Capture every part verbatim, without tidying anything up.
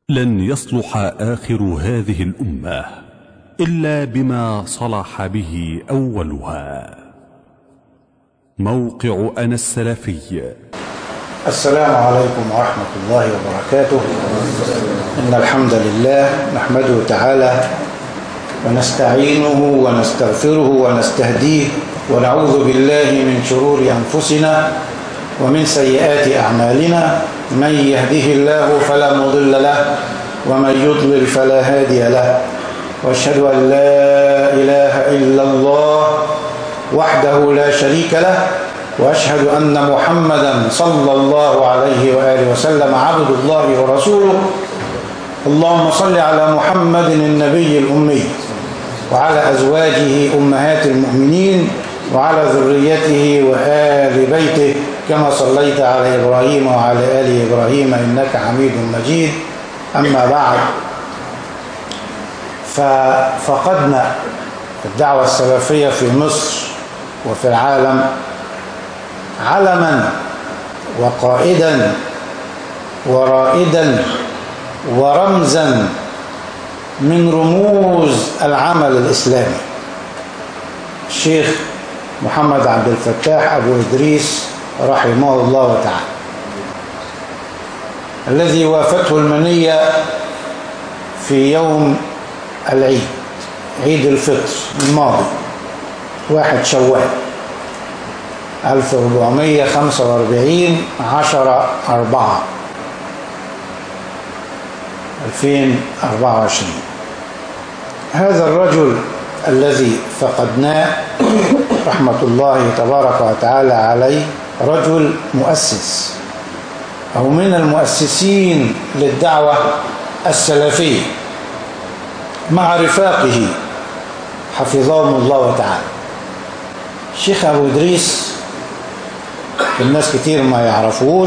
لن يصلح آخر هذه الأمة إلا بما صلح به أولها. موقع أنا السلفي. السلام عليكم ورحمة الله وبركاته. إن الحمد لله نحمده تعالى ونستعينه ونستغفره ونستهديه ونعوذ بالله من شرور أنفسنا ومن سيئات أعمالنا. من يهده الله فلا مضل له ومن يضلل فلا هادي له، وأشهد أن لا إله إلا الله وحده لا شريك له، وأشهد أن محمدا صلى الله عليه وآله وسلم عبد الله ورسوله. اللهم صل على محمد النبي الأمي وعلى أزواجه أمهات المؤمنين وعلى ذريته وآل بيته كما صليت على إبراهيم وعلى آل إبراهيم إنك حميد مجيد. أما بعد، ففقدنا الدعوة السلفية في مصر وفي العالم علما وقائدا ورائدا ورمزا من رموز العمل الإسلامي، الشيخ محمد عبد الفتاح أبو إدريس رحمه الله تعالى، الذي وافته المنية في يوم العيد، عيد الفطر الماضي واحد شوال ألف وأربعمائة وخمسة وأربعين عشرة أربعة ألفين وأربعة وعشرين. هذا الرجل الذي فقدناه رحمة الله تبارك وتعالى عليه رجل مؤسس أو من المؤسسين للدعوة السلفية مع رفاقه حفظهم الله تعالى. الشيخ أبو إدريس الناس كتير ما يعرفوش،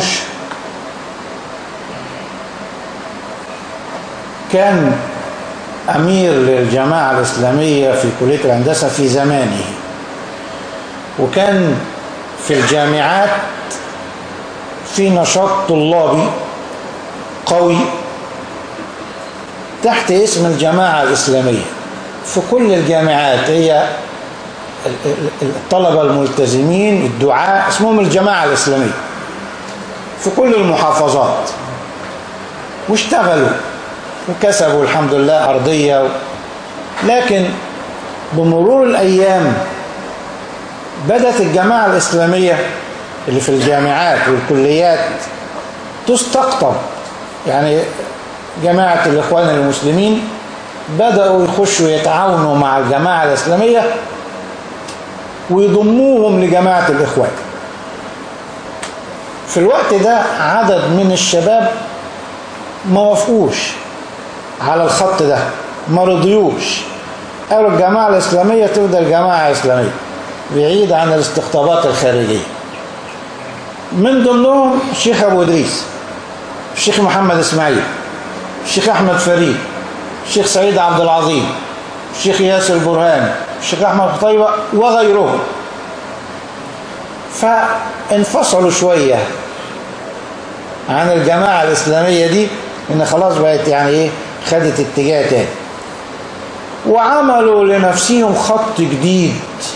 كان أمير للجماعة الإسلامية في كلية الهندسة في زمانه، وكان في الجامعات في نشاط طلابي قوي تحت اسم الجماعة الإسلامية. في كل الجامعات هي الطلبة الملتزمين الدعاء اسمهم الجماعة الإسلامية في كل المحافظات، واشتغلوا وكسبوا الحمد لله أرضية. لكن بمرور الأيام بدأت الجماعة الإسلامية اللي في الجامعات والكليات تستقطب، يعني جماعة الإخوان المسلمين بدأوا يخشوا يتعاونوا مع الجماعة الإسلامية ويضموهم لجماعة الإخوان. في الوقت ده عدد من الشباب ما وافقوش على الخط ده، ما رضيوش، قالوا الجماعة الإسلامية تفضل جماعة إسلامية بعيد عن الاستقطابات الخارجية. من ضمنهم الشيخ أبو إدريس، الشيخ محمد إسماعيل، الشيخ أحمد فريد، الشيخ سعيد عبد العظيم، الشيخ ياسر برهان، الشيخ أحمد خطيبة وغيرهم. فانفصلوا شوية عن الجماعة الإسلامية دي، إن خلاص بقت يعني إيه خدت اتجاه تاني، وعملوا لنفسهم خط جديد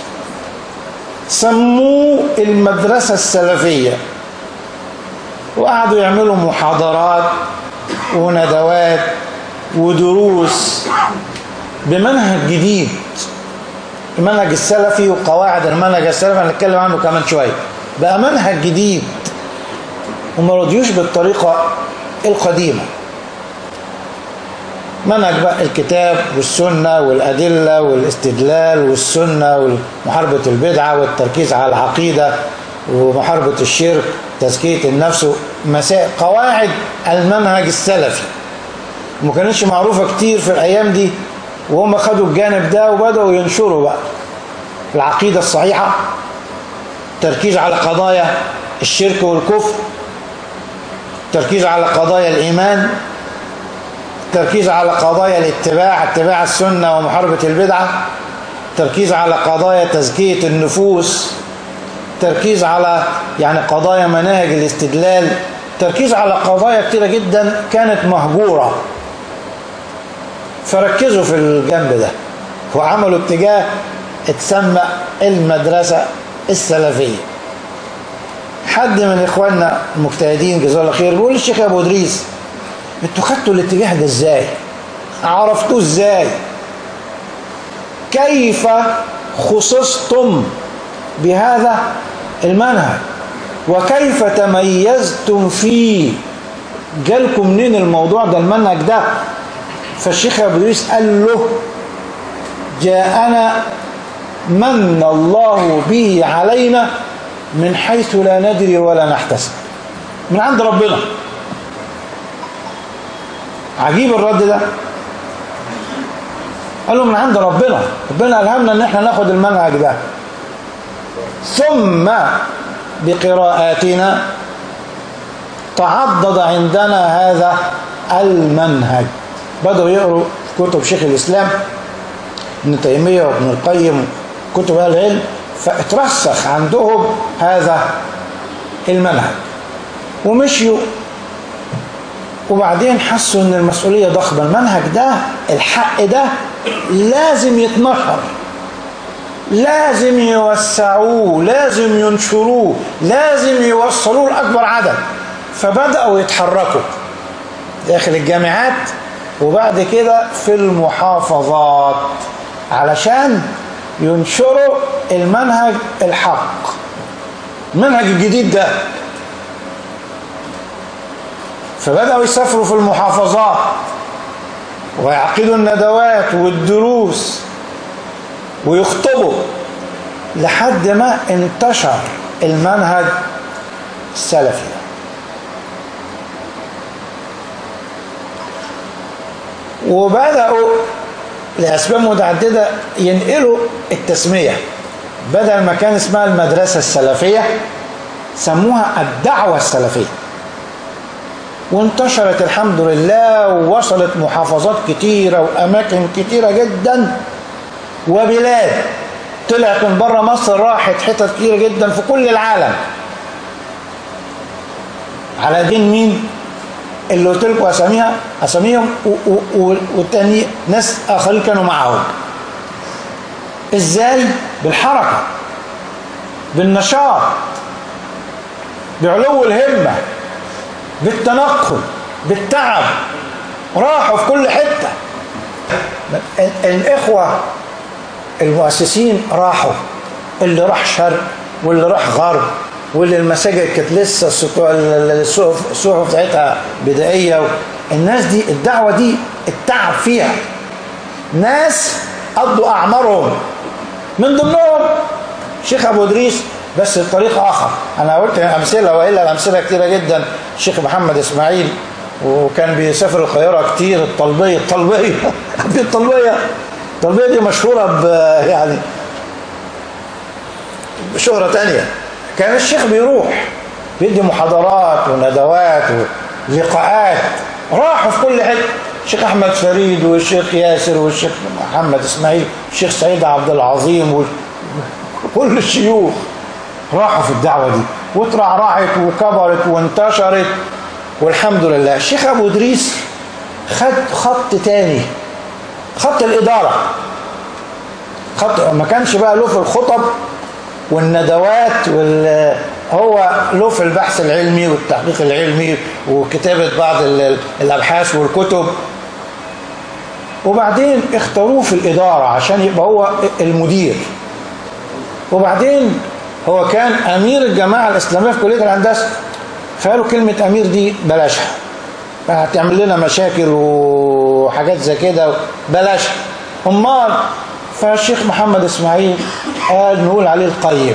سموه المدرسة السلفية، وقعدوا يعملوا محاضرات وندوات ودروس بمنهج جديد، المنهج السلفي وقواعد المنهج السلفي هنتكلم عنه كمان شوية. بقى منهج جديد وما رضيوش بالطريقة القديمة، منهج بقى الكتاب والسنة والأدلة والاستدلال والسنة ومحاربة البدعة والتركيز على العقيدة ومحاربة الشرك، تزكية النفس، مسائل قواعد المنهج السلفي ما كانتش معروفة كتير في الأيام دي، وهم خدوا الجانب ده وبدأوا ينشروا بقى العقيدة الصحيحة، تركيز على قضايا الشرك والكفر، تركيز على قضايا الإيمان، تركيز على قضايا الاتباع، اتباع السنة ومحاربة البدعة، تركيز على قضايا تزكية النفوس، تركيز على يعني قضايا مناهج الاستدلال التركيز على قضايا كتيرة جدا كانت مهجورة، فركزوا في الجنب ده وعملوا اتجاه اتسمى المدرسة السلفية. حد من اخواننا المجتهدين جزاه الله خير بيقول للشيخ ابو ادريس انتوا خدتوا الاتجاه ده ازاي؟ عرفتوه ازاي؟ كيف خصصتم بهذا المنهج وكيف تميزتم فيه؟ جالكم منين الموضوع ده المنهج ده؟ فالشيخ ابو ادريس قال له جاءنا من الله به علينا من حيث لا ندري ولا نحتسب، من عند ربنا. عجيب الرد ده. قال له من عند ربنا، ربنا ألهمنا ان احنا ناخد المنهج ده. ثم بقراءاتنا تعضد عندنا هذا المنهج. بدأوا يقروا كتب شيخ الإسلام ابن تيمية وابن القيم كتب أهل العلم، فاترسخ عندهم هذا المنهج ومشيوا. وبعدين حسوا ان المسؤولية ضخمة، المنهج ده الحق ده لازم يتنشر، لازم يوسعوه، لازم ينشروه، لازم يوصلوه لأكبر عدد. فبدأوا يتحركوا داخل الجامعات وبعد كده في المحافظات علشان ينشروا المنهج الحق، المنهج الجديد ده. فبدأوا يسافروا في المحافظات ويعقدوا الندوات والدروس ويخطبوا لحد ما انتشر المنهج السلفي. وبدأوا لأسباب متعددة ينقلوا التسمية، بدل ما كان اسمها المدرسة السلفية سموها الدعوة السلفية، وانتشرت الحمد لله ووصلت محافظات كتيرة وأماكن كتيرة جدا وبلاد. طلعت من بره مصر، راحت حتت كتيرة جدا في كل العالم على دين مين؟ اللي قلت لكم أساميها أساميهم والتاني ناس آخرين كانوا معهم. إزاي؟ بالحركة، بالنشاط، بعلو الهمة، بالتنقل، بالتعب. راحوا في كل حتة. الإخوة المؤسسين راحوا، اللي راح شرق واللي راح غرب، واللي المساجد كانت لسه الصحف بتاعتها بدائية. الناس دي الدعوة دي التعب فيها، ناس قضوا أعمارهم، من ضمنهم شيخ أبو إدريس بس بطريقة آخر. أنا قلت أمثلة وإلا الأمثلة كتيرة جدا. الشيخ محمد إسماعيل وكان بيسافر القاهرة كتير. الطلبية الطلبية الطلبية الطلبية دي مشهورة ب يعني بشهرة تانية. كان الشيخ بيروح بيدي محاضرات وندوات ولقاءات، راحوا في كل حته. الشيخ احمد فريد والشيخ ياسر والشيخ محمد اسماعيل والشيخ سعيد عبد العظيم وكل الشيوخ راحوا في الدعوه دي وترعرعت وكبرت وانتشرت والحمد لله. الشيخ ابو ادريس خد خط تاني، خط الاداره. خط ما كانش بقى له في الخطب والندوات وال هو له في البحث العلمي والتحقيق العلمي وكتابة بعض الأبحاث والكتب. وبعدين اختاروه في الإدارة عشان يبقى هو المدير. وبعدين هو كان أمير الجماعة الإسلامية في كلية الهندسة، فقالوا كلمة أمير دي بلاشها، هتعمل لنا مشاكل وحاجات زي كده، بلاشها. أمال فالشيخ محمد إسماعيل قال نقول عليه القيم.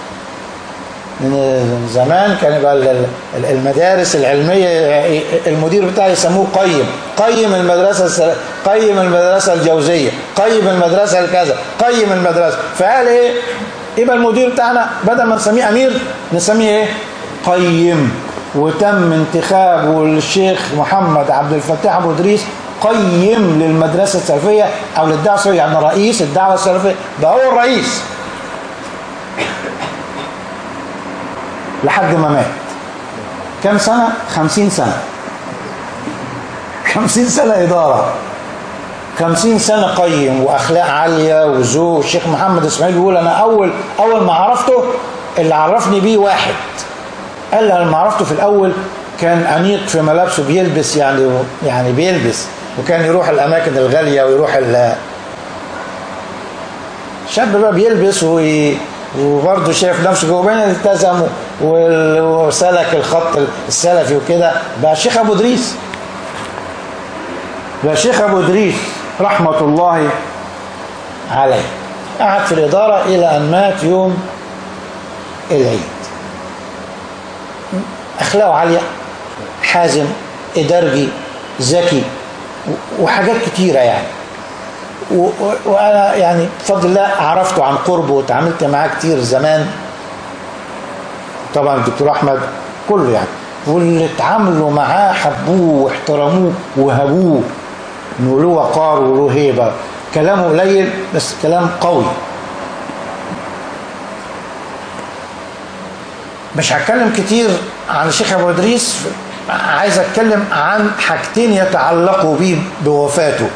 من زمان كان يبقى المدارس العلمية المدير بتاعي يسموه قيم، قيم المدرسة السل... قيم المدرسة الجوزية، قيم المدرسة الكذا، قيم المدرسة. فقال ايه؟ يبقى المدير بتاعنا بدل ما نسميه أمير نسميه ايه؟ قيم. وتم انتخابه الشيخ محمد عبد الفتاح أبو إدريس قيم للمدرسة السلفية أو للدعوة السلفية، يعني رئيس الدعوة السلفية، ده هو الرئيس لحد ما مات. كام سنة؟ خمسين سنة. خمسين سنة إدارة، خمسين سنة قيم وأخلاق عالية وذوق. الشيخ محمد إسماعيل بيقول أنا أول أول ما عرفته اللي عرفني بيه واحد قال لي أنا ما عرفته في الأول كان أنيق في ملابسه، بيلبس يعني يعني بيلبس وكان يروح الأماكن الغالية ويروح ال شاب بقى بيلبس وي... وبرضه شايف نفسه جوه، بين التزم وسلك الخط السلفي وكده. بقى الشيخ أبو إدريس، بقى الشيخ أبو إدريس رحمة الله عليه، قعد في الإدارة إلى أن مات يوم العيد. أخلاقه عالية، حازم، إدارجي، ذكي، وحاجات كتيرة يعني. وأنا يعني بفضل الله عرفته عن قربه وتعاملت معاه كتير زمان. طبعا الدكتور أحمد كله يعني، واللي اتعاملوا معاه حبوه واحترموه وهبوه، إنه له وقار وله هيبة. كلامه قليل بس كلام قوي. مش هتكلم كتير عن الشيخ أبو إدريس، عايز أتكلم عن حاجتين يتعلقوا بيه بوفاته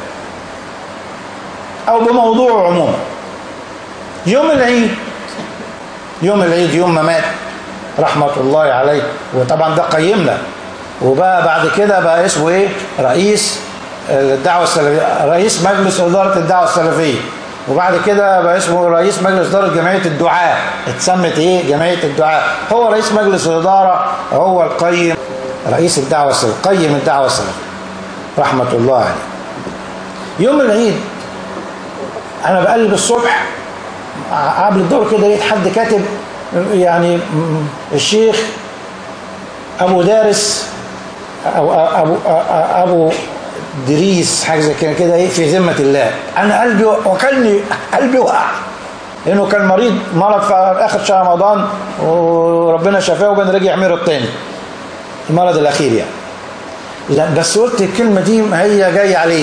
أو بموضوع عموما. يوم العيد، يوم العيد يوم ما مات رحمة الله عليه، وطبعا ده قيمنا، وبقى بعد كده بقى اسمه ايه؟ رئيس الدعوة السلفية، رئيس مجلس إدارة الدعوة السلفية، وبعد كده بقى اسمه رئيس مجلس إدارة جمعية الدعاة، اتسمت ايه؟ جمعية الدعاة. هو رئيس مجلس الإدارة، هو القيم، رئيس الدعوة السلفية، قيم الدعوة السلفية رحمة الله عليه. يوم العيد أنا بقلب الصبح قبل الدور كده، لقيت حد كاتب يعني الشيخ أبو دارس أو أبو أبو دريس، حاجة زي كده كده إيه، في ذمة الله. أنا قلبي وكلني، قلبي وقع، لأنه كان مريض مرض في آخر شهر رمضان وربنا شفاه، وكان رجع مرض تاني، المرض الأخير يعني. لا بس قلت الكلمة دي ما هي جاية عليه.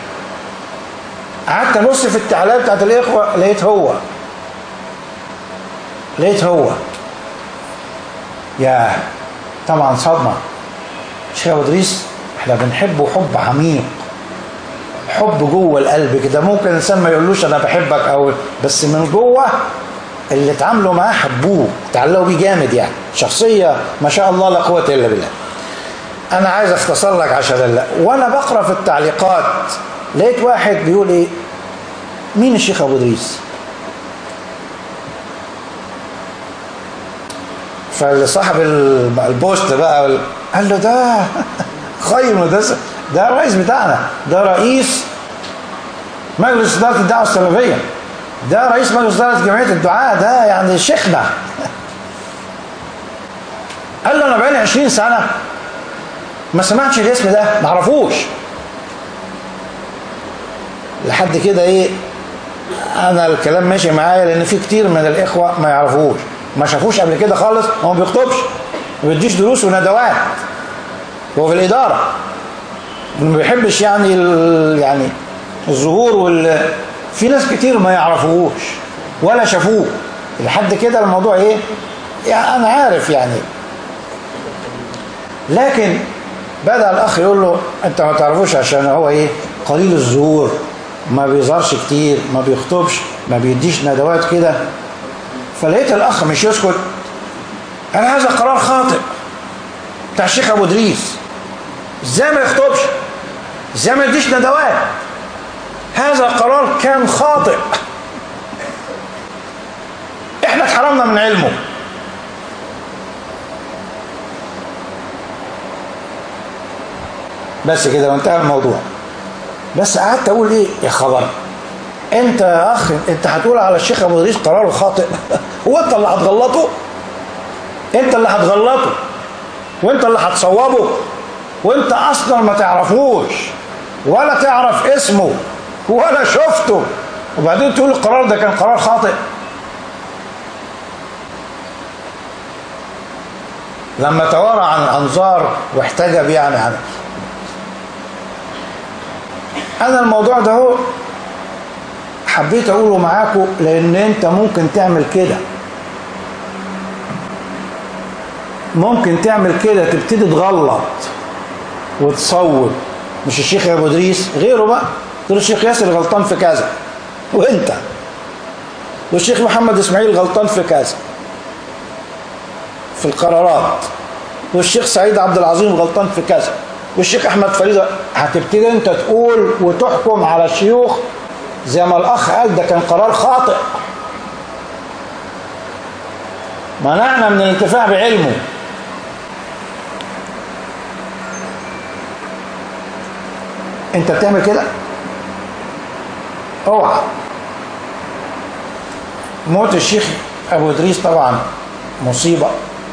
قعدت ابص في التعليقات بتاعت الاخوه، لقيت هو لقيت هو يا طبعا صدمه. الشيخ ابو ادريس احنا بنحبه حب عميق، حب جوه القلب كده. ممكن الانسان ما يقولوش انا بحبك او بس من جوه اللي اتعاملوا معاه حبوه، تعلقوا بيه جامد يعني. شخصيه ما شاء الله لا قوه الا بالله. انا عايز اختصر لك عشان الله. وانا بقرا في التعليقات لقيت واحد بيقول ايه، مين الشيخ ابو ادريس؟ فصاحب البوست بقى قال له ده خير، ده ده الرئيس بتاعنا، ده رئيس مجلس اداره الدعوه السلفيه، ده رئيس مجلس اداره جمعيه الدعاء، ده يعني شيخنا. قال له انا بقالي عشرين سنه ما سمعتش الاسم ده، ما اعرفوش. لحد كده ايه، انا الكلام ماشي معايا لان في كتير من الاخوه ما يعرفوش، ما شافوش قبل كده خالص. هو ما بيخطبش، ما بيديش دروس وندوات، هو في الاداره، ما بيحبش يعني يعني الظهور وال في ناس كتير ما يعرفوهوش ولا شافوه. لحد كده الموضوع ايه يعني، انا عارف يعني. لكن بدأ الاخ يقول له انت ما تعرفوش عشان هو ايه، قليل الظهور، ما بيظهرش كتير، ما بيخطبش، ما بيديش ندوات كده. فلقيت الاخ مش يسكت، انا هذا قرار خاطئ بتاع الشيخ ابو ادريس، ازاي ما يخطبش، ازاي ما يديش ندوات، هذا قرار كان خاطئ، احنا اتحرمنا من علمه. بس كده وانتهى الموضوع. بس قعدت اقول ايه يا خبر، انت يا اخ انت هتقول على الشيخ ابو ادريس قراره خاطئ؟ هو انت اللي هتغلطه، انت اللي هتغلطه وانت اللي هتصوبه، وانت اصلا ما تعرفوش ولا تعرف اسمه ولا شفته، وبعدين تقول القرار ده كان قرار خاطئ؟ لما توارى عن الانظار واحتجب يعني عن انا الموضوع ده هو حبيت اقوله معاكم، لان انت ممكن تعمل كده. ممكن تعمل كده، تبتدي تغلط وتصوب. مش الشيخ ابو ادريس، غيره بقى، تقول الشيخ ياسر غلطان في كذا وانت، والشيخ محمد اسماعيل غلطان في كذا في القرارات، والشيخ سعيد عبد العظيم غلطان في كذا، والشيخ احمد فريد. هتبتدي انت تقول وتحكم على الشيوخ زي ما الاخ قال ده كان قرار خاطئ، منعنا من الانتفاع بعلمه. انت بتعمل كده؟ اوعى. موت الشيخ ابو ادريس طبعا مصيبه،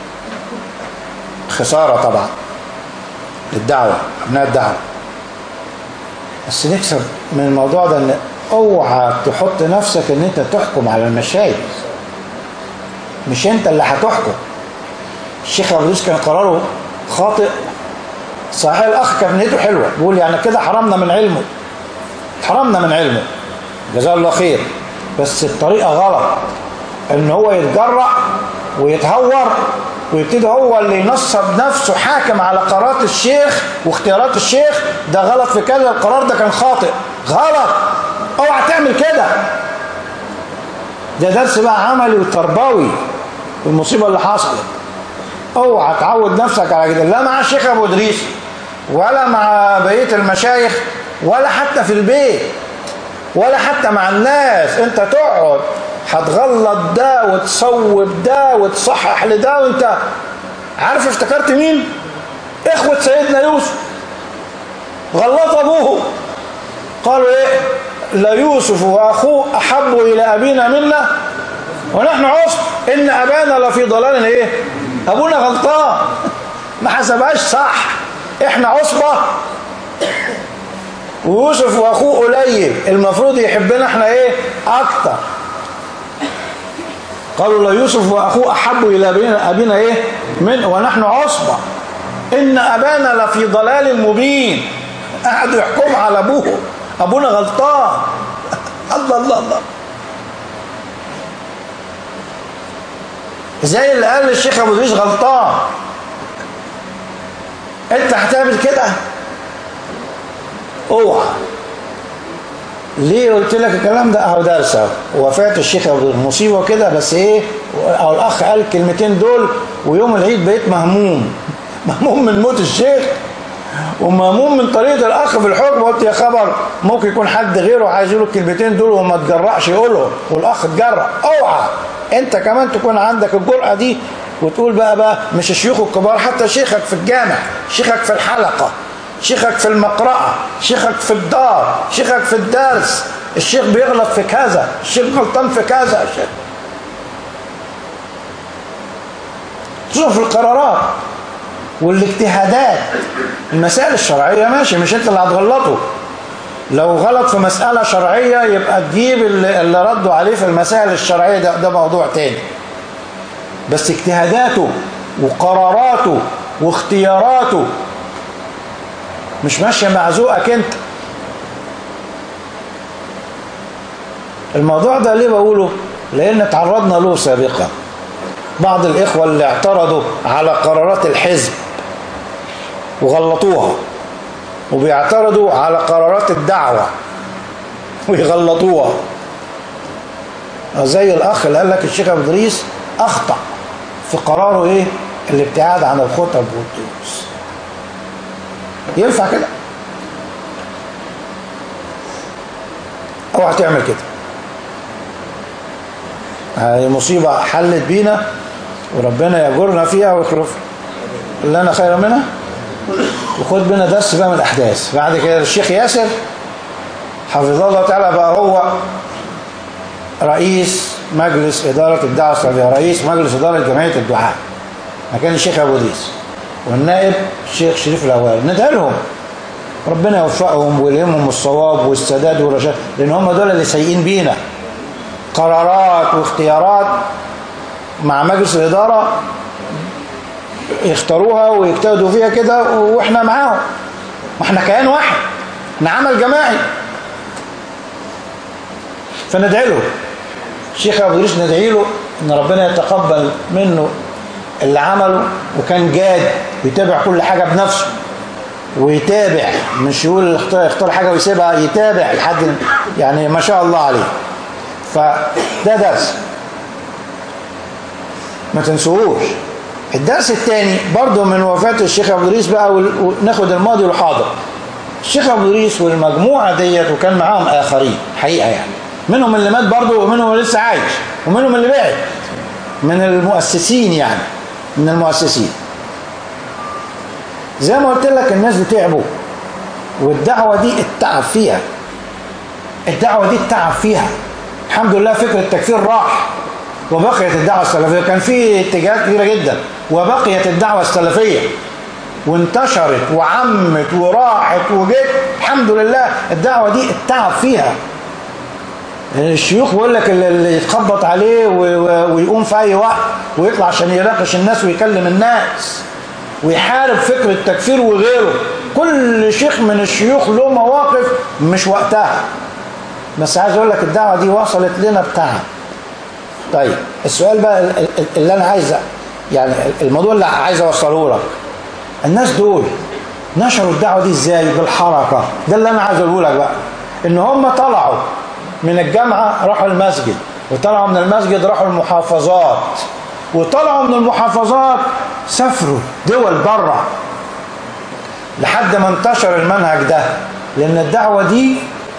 خساره طبعا للدعوه، ابناء الدعوه. بس نكسب من الموضوع ده ان اوعى تحط نفسك ان انت تحكم على المشايخ، مش انت اللي هتحكم. الشيخ ابو ادريس كان قراره خاطئ صحيح، الاخ كان نيته حلوه، بيقول يعني كده حرمنا من علمه، حرمنا من علمه، جزاه الله خير، بس الطريقه غلط، ان هو يتجرأ ويتهور ويبتدي هو اللي ينصب نفسه حاكم على قرارات الشيخ واختيارات الشيخ. ده غلط في كذا، القرار ده كان خاطئ، غلط، اوعى تعمل كده. ده درس بقى عملي وتربوي والمصيبه اللي حصلت. اوعى تعود نفسك على كده، لا مع الشيخ ابو ادريس ولا مع بقيه المشايخ ولا حتى في البيت ولا حتى مع الناس. انت تقعد هتغلط ده وتصوب ده وتصحح لده، وانت عارف افتكرت مين؟ اخوة سيدنا يوسف غلط ابوه، قالوا ايه؟ لا يوسف واخوه احب الى ابينا منا ونحن عصب ان ابانا لفي ضلال ايه؟ ابونا غلطان، ما حسبهاش صح، احنا عصبة ويوسف واخوه قليل، المفروض يحبنا احنا ايه؟ اكتر. قالوا لا يوسف واخوه احب الى ابينا, أبينا ايه؟ من ونحن عصبة ان ابانا لفي ضلال مبين. قعدوا يحكموا على ابوه، ابونا غلطان. الله الله الله. زي اللي قال الشيخ ابو ادريس غلطان، انت هتعمل كده؟ اوعى. ليه قلت لك الكلام ده؟ اهو درس اهو، وفاة الشيخ ابو ادريس مصيبه كده، بس ايه، او الاخ قال الكلمتين دول ويوم العيد بقيت مهموم، مهموم من موت الشيخ ومهموم من طريقه الاخ في الحكم. قلت يا خبر، ممكن يكون حد غيره عايز يقول الكلمتين دول وما تجرأش يقولهم، والاخ اتجرأ. اوعى انت كمان تكون عندك الجرأه دي وتقول بقى بقى مش الشيوخ الكبار، حتى شيخك في الجامع، شيخك في الحلقه، شيخك في المقرأة، شيخك في الدار، شيخك في الدرس، الشيخ بيغلط في كذا، الشيخ غلطان في كذا، الشيخ شوف القرارات والاجتهادات. المسائل الشرعية ماشي، مش انت اللي هتغلطه. لو غلط في مسألة شرعية يبقى تجيب اللي ردوا عليه في المسائل الشرعية، ده, ده موضوع تاني. بس اجتهاداته وقراراته واختياراته مش ماشية مع ذوقك انت. الموضوع ده ليه بقوله؟ لان تعرضنا له سابقا. بعض الاخوة اللي اعترضوا على قرارات الحزب وغلطوها، وبيعترضوا على قرارات الدعوة ويغلطوها، زي الاخ اللي قال لك الشيخ ابو ادريس اخطأ في قراره ايه؟ الابتعاد عن الخطب والدروس. ينفع كده؟ اوعى تعمل كده. هذه مصيبة حلت بينا وربنا يجرنا فيها ويخرف لنا خير منها. وخد بنا درس بقى من الأحداث. بعد كده الشيخ ياسر حفظه الله تعالى بقى هو رئيس مجلس إدارة الدعوة السعودية، رئيس مجلس إدارة جمعية الدعاء مكان الشيخ أبو ادريس، والنائب الشيخ شريف الأوائل. ندعي لهم ربنا يوفقهم ويلهمهم الصواب والسداد والرشاد، لأن هم دول اللي سيئين بينا. قرارات واختيارات مع مجلس الإدارة يختاروها ويجتهدوا فيها كده واحنا معاهم، ما احنا كيان واحد، احنا عمل جماعي. فندعي له الشيخ ابو ادريس، ندعي له ان ربنا يتقبل منه اللي عمله، وكان جاد ويتابع كل حاجة بنفسه، ويتابع مش يقول اختار حاجة ويسيبها، يتابع لحد يعني ما شاء الله عليه. فده درس ما تنسوهوش. الدرس الثاني برضه من وفاة الشيخ أبو إدريس بقى، وناخد الماضي والحاضر. الشيخ أبو إدريس والمجموعة ديت، وكان معاهم آخرين حقيقة يعني، منهم اللي مات برضه، ومنهم اللي لسه عايش، ومنهم اللي بعد من المؤسسين يعني، من المؤسسين. زي ما قلت لك الناس دي تعبوا، والدعوة دي التعب فيها، الدعوة دي التعب فيها. الحمد لله فكرة التكفير راح، وبقيت الدعوة السلفية. كان في اتجاهات كبيرة جدا، وبقيت الدعوة السلفية وانتشرت وعمت وراحت وجت. الحمد لله الدعوة دي التعب فيها. الشيوخ بيقول لك اللي يتخبط عليه ويقوم في أي وقت ويطلع عشان يناقش الناس ويكلم الناس ويحارب فكر التكفير وغيره. كل شيخ من الشيوخ له مواقف مش وقتها، بس عايز اقول لك الدعوة دي وصلت لنا بتاعها. طيب السؤال بقى اللي انا عايز يعني الموضوع اللي عايز اوصله لك، الناس دول نشروا الدعوة دي ازاي؟ بالحركة. ده اللي انا عايز اقوله لك بقى، ان هم طلعوا من الجامعة راحوا المسجد، وطلعوا من المسجد راحوا المحافظات، وطلعوا من المحافظات سافروا دول بره لحد ما انتشر المنهج ده. لان الدعوة دي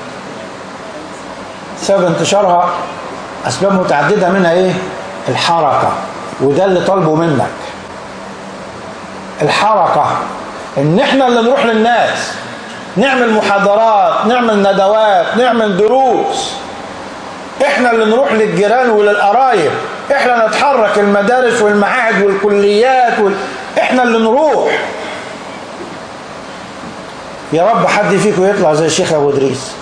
سبب انتشارها اسباب متعددة، منها ايه؟ الحركة. وده اللي طالبه منك، الحركة، ان احنا اللي نروح للناس، نعمل محاضرات، نعمل ندوات، نعمل دروس، احنا اللي نروح للجيران وللقرايب، احنا نتحرك المدارس والمعاهد والكليات وال... احنا اللي نروح. يا رب حد فيكم يطلع زي الشيخ ابو ادريس.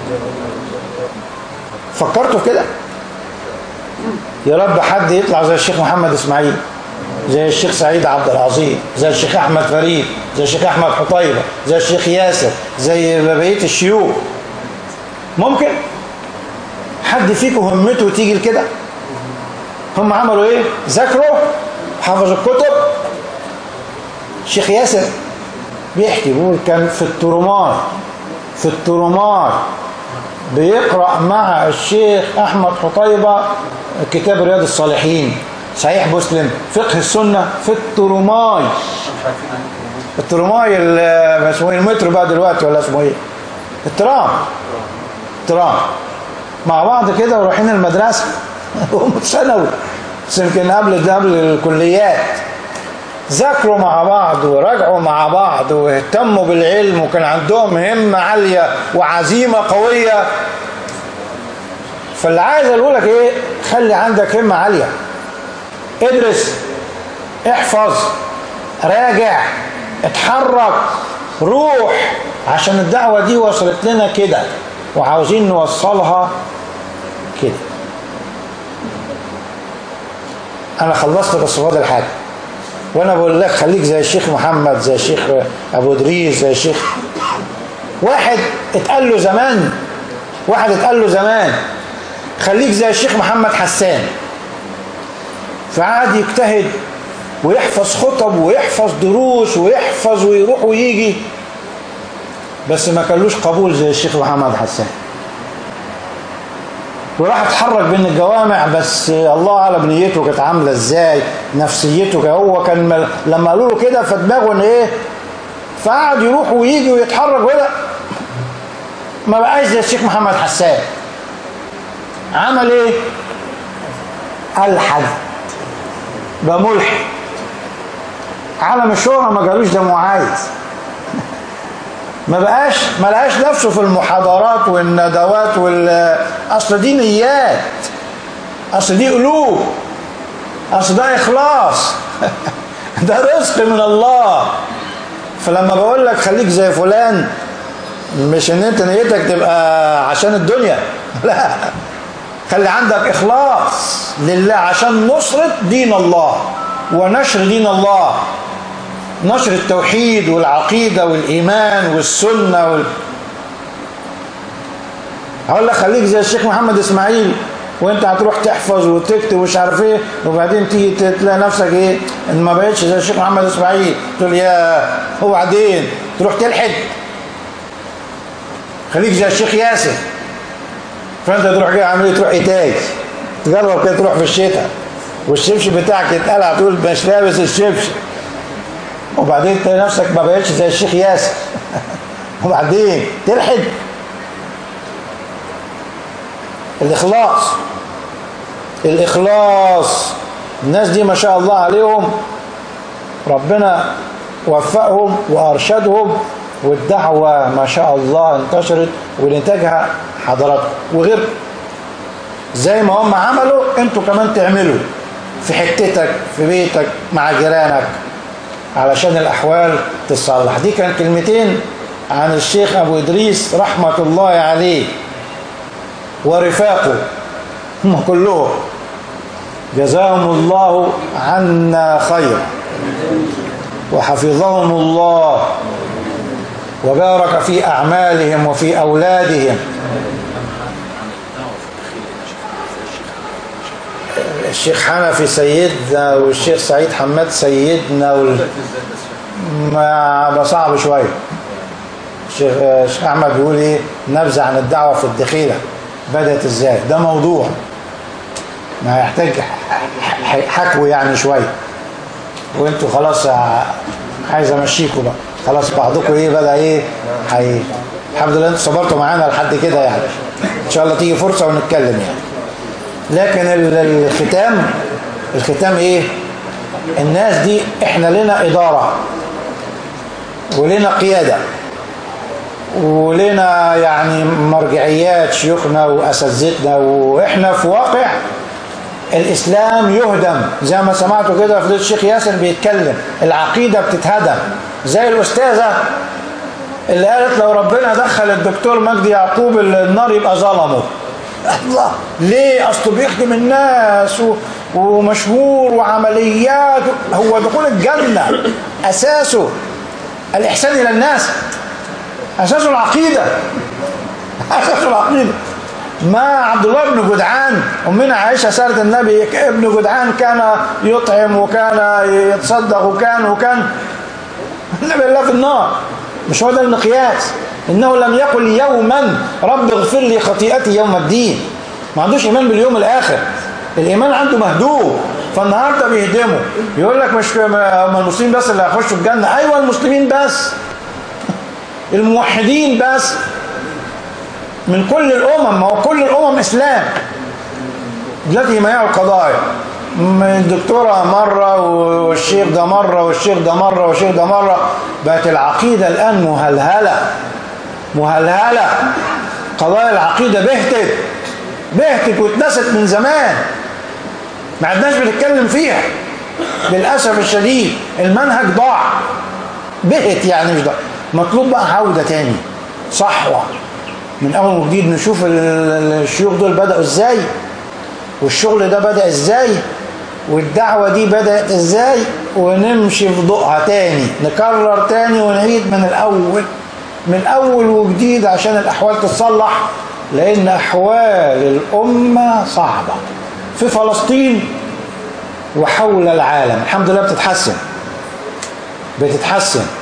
فكرتوا في كده؟ يا رب حد يطلع زي الشيخ محمد اسماعيل، زي الشيخ سعيد عبد العظيم، زي الشيخ احمد فريد، زي الشيخ احمد حطيبة، زي الشيخ ياسر، زي بقية الشيوخ. ممكن حد فيكم همته تيجي لكده؟ هم عملوا ايه؟ ذاكروا، حفظوا الكتب. الشيخ ياسر بيحكي بيقول كان في الترمار في الترمار بيقرأ مع الشيخ احمد حطيبة كتاب رياض الصالحين، صحيح مسلم، فقه السنة، في الترماي. الترماي اسمه ايه؟ المترو بقى دلوقتي ولا اسمه ايه؟ الترام. الترام مع بعض كده ورايحين المدرسة هم ثانوي، بس يمكن قبل قبل الكليات. ذاكروا مع بعض وراجعوا مع بعض واهتموا بالعلم، وكان عندهم همة عالية وعزيمة قوية. فاللي عايز اقول لك ايه؟ خلي عندك همة عالية، ادرس، احفظ، راجع، اتحرك، روح، عشان الدعوة دي وصلت لنا كده وعاوزين نوصلها كده. انا خلصت بس فاضل الحاجة، وانا بقول لك خليك زي الشيخ محمد، زي الشيخ ابو ادريس، زي الشيخ واحد اتقال له زمان واحد اتقال له زمان خليك زي الشيخ محمد حسان. فقعد يجتهد ويحفظ خطب ويحفظ دروس ويحفظ ويروح ويجي، بس ما كانلوش قبول زي الشيخ محمد حسان. وراح اتحرك بين الجوامع، بس الله اعلم نيته كانت عامله ازاي، نفسيته. هو كان لما قالوا له كده فدماغه ان ايه، فقعد يروح ويجي ويتحرك ولا ما بقاش زي الشيخ محمد حسان. عمل ايه؟ الحد بقى ملحد. عالم الشهرة ما قالوش ده معايز، ما بقاش ما لقاش نفسه في المحاضرات والندوات وال اصل دي نيات، اصل دي قلوب، اصل ده اخلاص ده رزق من الله. فلما بقول لك خليك زي فلان، مش ان انت نيتك تبقى عشان الدنيا، لا، خلي عندك اخلاص لله عشان نصرة دين الله ونشر دين الله، نشر التوحيد والعقيدة والإيمان والسنة وال... هقول لك خليك زي الشيخ محمد إسماعيل وانت هتروح تحفظ وتكتب ومش عارف ايه، وبعدين تيجي تلاقي نفسك ايه ان ما بقتش زي الشيخ محمد اسماعيل، تقول يا وبعدين تروح تلحد. خليك زي الشيخ ياسر، فانت تروح جاي عامل ايه؟ تروح ايتاج، تجرب كده تروح في الشتاء والشبشب بتاعك يتقلع تقول مش لابس الشبشب، وبعدين تلاقي نفسك ما بقتش زي الشيخ ياسر وبعدين تلحد. الإخلاص الإخلاص الناس دي ما شاء الله عليهم ربنا وفقهم وأرشدهم، والدعوة ما شاء الله انتشرت ونتاجها حضراتكم وغير زي ما هم عملوا انتوا كمان تعملوا في حتتك في بيتك مع جيرانك علشان الأحوال تصلح. دي كان كلمتين عن الشيخ أبو إدريس رحمة الله عليه ورفاقه هم كلهم، جزاهم الله عنا خير وحفظهم الله وبارك في أعمالهم وفي أولادهم. الشيخ حنفي سيدنا والشيخ سعيد حماد سيدنا وال... ما صعب شوية. الشيخ الشيخ أحمد بيقول إيه؟ نبذة عن الدعوة في الدخيلة بدأت إزاي؟ ده موضوع ما يحتاج حكو يعني شوية، وانتوا خلاص عايز امشيكوا بقى خلاص، بعضكم ايه بدأ ايه حي... الحمد لله انتوا صبرتوا معانا لحد كده يعني، ان شاء الله تيجي فرصة ونتكلم يعني. لكن الختام الختام ايه؟ الناس دي احنا لنا إدارة ولنا قيادة ولنا يعني مرجعيات شيوخنا وأساتذتنا، واحنا في واقع الإسلام يهدم زي ما سمعتوا كده فضيلة الشيخ ياسر بيتكلم، العقيدة بتتهدم زي الأستاذة اللي قالت لو ربنا دخل الدكتور مجدي يعقوب النار يبقى ظلمه. الله ليه؟ أصله بيخدم الناس و... ومشهور وعمليات. هو دخول الجنة أساسه الإحسان إلى الناس، أساسه العقيدة أساسه العقيدة. ما عبد الله بن جدعان أمنا عائشة سألت النبي ابن جدعان كان يطعم وكان يتصدق وكان وكان النبي الله في النار، مش هو ده المقياس. إنه لم يقل يوما رب اغفر لي خطيئتي يوم الدين، ما عندوش إيمان باليوم الآخر، الإيمان عنده مهدوم. فالنهاردة بيهدموا يقول لك مش هم المسلمين بس اللي هيخشوا الجنة. أيوة المسلمين بس، الموحدين بس من كل الأمم، ما هو كل الأمم إسلام. دلوقتي يميعوا القضايا، الدكتورة مرة والشيخ ده مرة والشيخ ده مرة والشيخ ده مرة، بقت العقيدة الآن مهلهلة مهلهلة. قضايا العقيدة بهتت بهتت واتنست من زمان، ما عدناش بنتكلم فيها للأسف الشديد. المنهج ضاع بهت يعني مش ضاع، مطلوب بقى عودة تاني صحوة من أول وجديد. نشوف الشيوخ دول بدأوا إزاي، والشغل ده بدأ إزاي، والدعوة دي بدأت إزاي، ونمشي في ضوءها تاني، نكرر تاني ونعيد من الأول من أول وجديد عشان الأحوال تتصلح. لأن أحوال الأمة صعبة في فلسطين وحول العالم. الحمد لله بتتحسن بتتحسن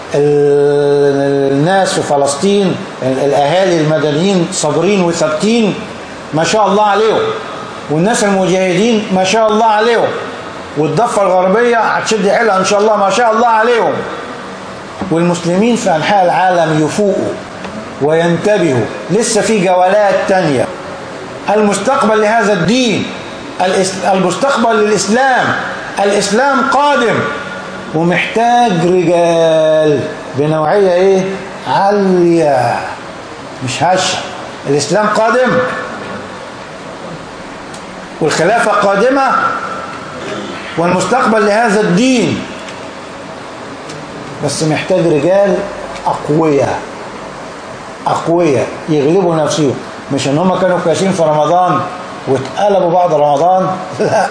الناس في فلسطين، الأهالي المدنيين صابرين وثابتين ما شاء الله عليهم، والناس المجاهدين ما شاء الله عليهم، والضفة الغربية هتشد حيلها إن شاء الله ما شاء الله عليهم. والمسلمين في أنحاء العالم يفوقوا وينتبهوا، لسه في جولات تانية. المستقبل لهذا الدين، المستقبل للإسلام، الإسلام قادم ومحتاج رجال بنوعية ايه عالية مش هشة. الإسلام قادم والخلافة قادمة والمستقبل لهذا الدين، بس محتاج رجال أقوياء أقوياء يغلبوا نفسهم، مش ان هم كانوا كويسين في رمضان واتقلبوا بعد رمضان. لا،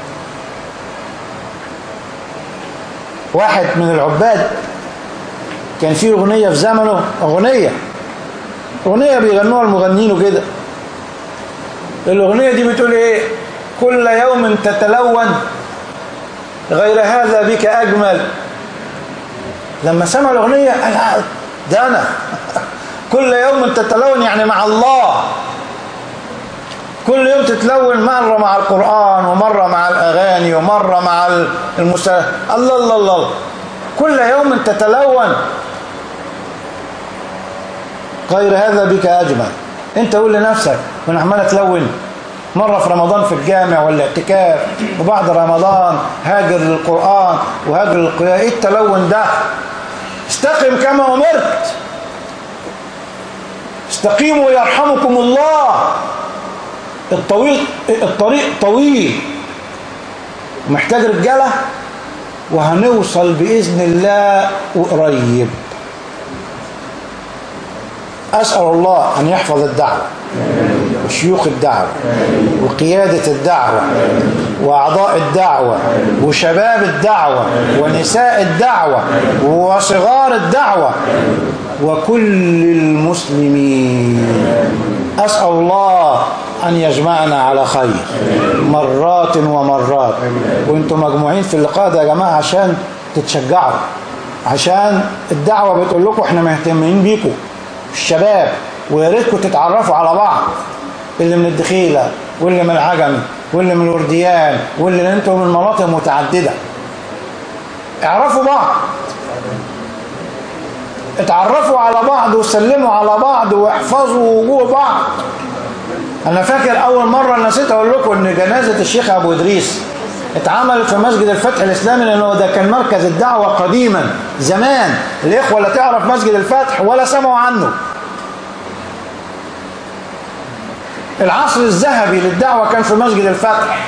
واحد من العباد كان فيه أغنية في زمنه، أغنية أغنية بيغنوها المغنين وكده، الأغنية دي بتقول إيه؟ كل يوم تتلون غير هذا بك أجمل. لما سمع الأغنية قال ده أنا كل يوم تتلون يعني مع الله، كل يوم تتلون، مرة مع القرآن ومرة مع الأغاني ومرة مع المسا الله الله الله كل يوم تتلون غير هذا بك أجمل. انت قول لنفسك وانا عمال اتلون، مرة في رمضان في الجامع ولا اعتكاف، وبعد رمضان هاجر للقرآن وهاجر للقيام. ايه التلون ده؟ استقم كما أمرت، استقيموا يرحمكم الله. الطويل الطريق طويل محتاج رجالة، وهنوصل بإذن الله قريب. أسأل الله أن يحفظ الدعوة وشيوخ الدعوة وقيادة الدعوة وأعضاء الدعوة وشباب الدعوة ونساء الدعوة وصغار الدعوة وكل المسلمين. أسأل الله أن يجمعنا على خير مرات ومرات. وانتم مجموعين في اللقاء ده يا جماعة عشان تتشجعوا، عشان الدعوة بتقول لكم احنا مهتمين بيكم الشباب، ويا ريتكم تتعرفوا على بعض، اللي من الدخيلة واللي من العجمي واللي من الورديان واللي انتم من مناطق متعددة. اعرفوا بعض، اتعرفوا على بعض وسلموا على بعض واحفظوا وجوه بعض. انا فاكر اول مرة نسيت اقول لكم ان جنازة الشيخ ابو ادريس اتعملت في مسجد الفتح الاسلامي، لانه ده كان مركز الدعوة قديما زمان. الاخوة لا تعرف مسجد الفتح ولا سمعوا عنه. العصر الذهبي للدعوة كان في مسجد الفتح،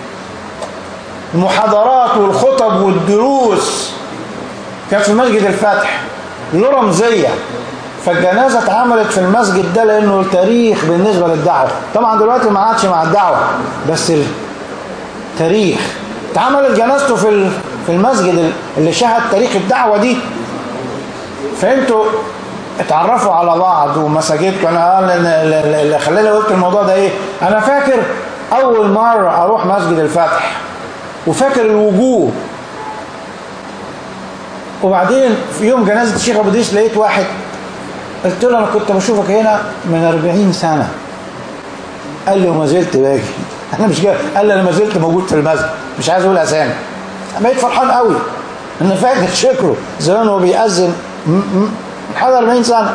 المحاضرات والخطب والدروس كانت في مسجد الفتح له رمزية. فالجنازة اتعملت في المسجد ده لانه التاريخ بالنسبة للدعوة. طبعا دلوقتي ما عادش مع الدعوة، بس التاريخ اتعملت جنازته في في المسجد اللي شهد تاريخ الدعوة دي. فانتوا اتعرفوا على بعض ومساجدكم. انا اللي خلاني قلت الموضوع ده ايه، انا فاكر اول مرة اروح مسجد الفتح وفاكر الوجوه. وبعدين في يوم جنازة الشيخ ابو ادريس لقيت واحد، قلت له انا كنت بشوفك هنا من أربعين سنة. قال لي وما زلت باجي. انا مش جاي. قال لي انا ما زلت موجود في المسجد، مش عايز اقول اسامي. بقيت فرحان قوي انا فاكر شكره زمان وهو بيأذن حوالي أربعين سنة.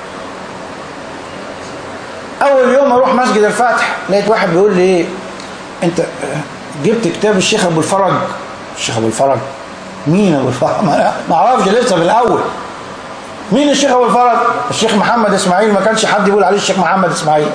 اول يوم اروح مسجد الفتح لقيت واحد بيقول لي ايه انت جبت كتاب الشيخ ابو الفرج؟ الشيخ ابو الفرج مين ابو الفرج؟ ما اعرفش لسه في الاول مين الشيخ ابو الفرج. الشيخ محمد اسماعيل، ما كانش حد يقول عليه الشيخ محمد اسماعيل،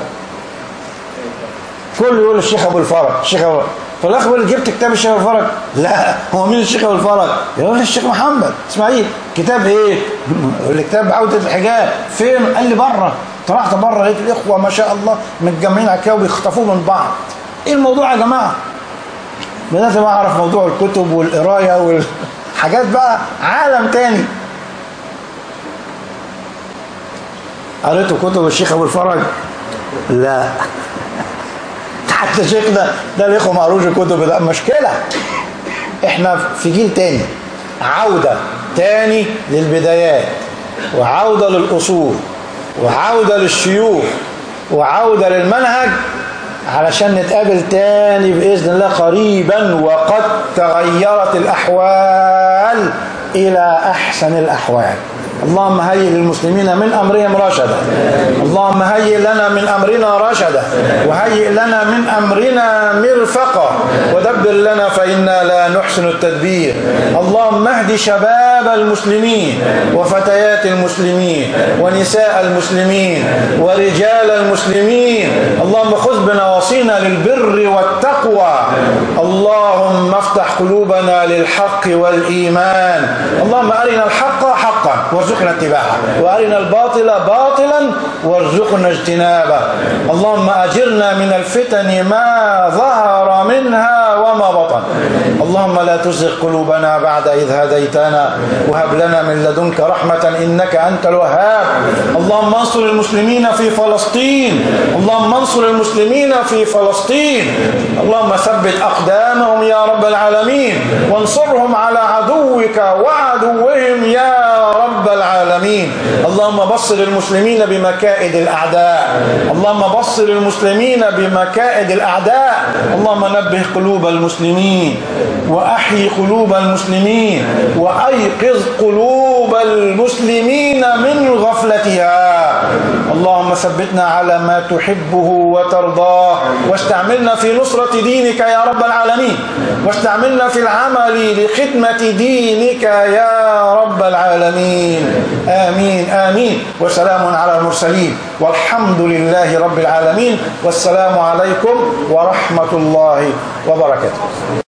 كله يقول الشيخ ابو الفرج الشيخ ابو. فالاخ بيقول جبت كتاب الشيخ ابو الفرج؟ لا، هو مين الشيخ ابو الفرج؟ يقول الشيخ محمد اسماعيل. كتاب ايه؟ يقول لي كتاب عودة الحجاب. فين؟ قال لي بره. طلعت بره لقيت الاخوه ما شاء الله متجمعين على كده وبيخطفوه من بعض. ايه الموضوع يا جماعه؟ بدات ما اعرف موضوع الكتب والقرايه والحاجات بقى عالم تاني. قريتوا كتب الشيخ ابو الفرج؟ لا. حتى شيخنا ده الاخوه ما قروش الكتب. ده مشكله. احنا في جيل تاني، عوده تاني للبدايات، وعوده للاصول، وعوده للشيوخ، وعوده للمنهج، علشان نتقابل تاني باذن الله قريبا. وقد تغيرت الاحوال الى احسن الاحوال. اللهم هيئ للمسلمين من أمرهم رشدا. اللهم هيئ لنا من أمرنا رشدا، وهيئ لنا من أمرنا مرفقا، ودبر لنا فإنا لا نحسن التدبير. اللهم اهد شباب المسلمين وفتيات المسلمين ونساء المسلمين ورجال المسلمين. اللهم خذ بنواصينا للبر والتقوى. اللهم افتح قلوبنا للحق والإيمان. اللهم أرنا الحق حقا وارزقنا اتباعه، وارنا الباطل باطلا وارزقنا اجتنابه. اللهم اجرنا من الفتن ما ظهر منها وما بطن. اللهم اللهم لا تزغ قلوبنا بعد إذ هديتنا وهب لنا من لدنك رحمة إنك أنت الوهاب. اللهم انصر المسلمين في فلسطين، اللهم انصر المسلمين في فلسطين، اللهم ثبت أقدامهم يا رب العالمين، وانصرهم على عدوك وعدوهم يا رب العالمين. اللهم بصر المسلمين بمكائد الأعداء، اللهم بصر المسلمين بمكائد الأعداء. اللهم نبه قلوب المسلمين وأحيي قلوب المسلمين وأيقظ قلوب المسلمين من غفلتها. اللهم ثبتنا على ما تحبه وترضاه، واستعملنا في نصرة دينك يا رب العالمين، واستعملنا في العمل لخدمة دينك يا رب العالمين. آمين آمين. وسلام على المرسلين والحمد لله رب العالمين. والسلام عليكم ورحمة الله وبركاته.